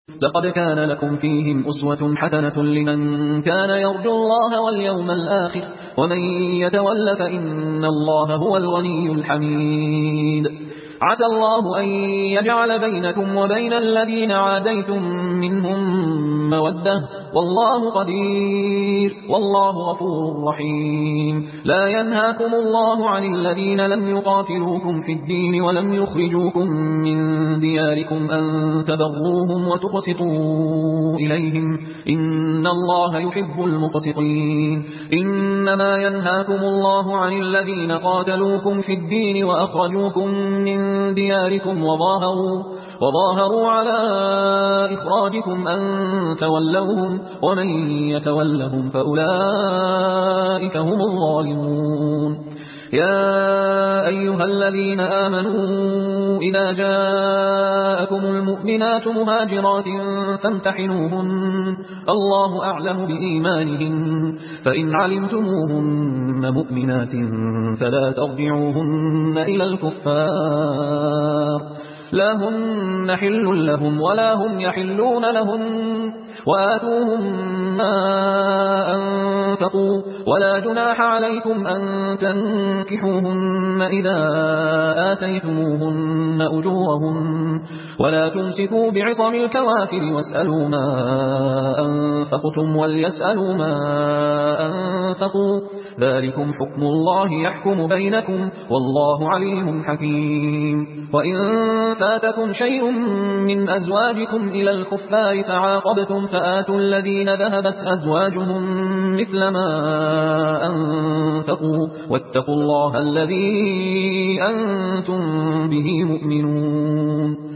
لقد كان لكم فيهم أسوة حسنة لمن كان يرجو الله واليوم الآخر ومن يتول فإن الله هو الغني الحميد. عسى الله أن يجعل بينكم وبين الذين عاديتم منهم مودة والله قدير والله غفور رحيم. لا ينهاكم الله عن الذين لم يقاتلوكم في الدين ولم يخرجوكم من دياركم أن تبروهم وتقسطوا إليهم إن الله يحب المقسطين. إنما ينهاكم الله عن الذين قاتلوكم في الدين وأخرجوكم من دياركم وظاهروا على إخراجكم أن تولوهم ومن يتولهم فأولئك هم الظالمون. يا أيها الذين آمنوا إذا جاءكم المؤمنات مهاجرات فامتحنوهن الله أعلم بإيمانهن فإن علمتموهن مؤمنات فلا ترجعوهن إلى الكفار لا هن حل لهم ولا هم يحلون لهم وآتوهم ما أنفقوا ولا جناح عليكم أن تنكحوهن إذا آتيتموهن أجورهن ولا تمسكوا بعصم الكوافر واسألوا ما أنفقتم وليسألوا ما أنفقوا ذلكم حكم الله يحكم بينكم والله عليم حكيم. وإن فاتكم شيء من أزواجكم إلى الكفار فعاقبتم فآتوا الذين ذهبت أزواجهم مثل ما أنفقوا واتقوا الله الذي أنتم به مؤمنون.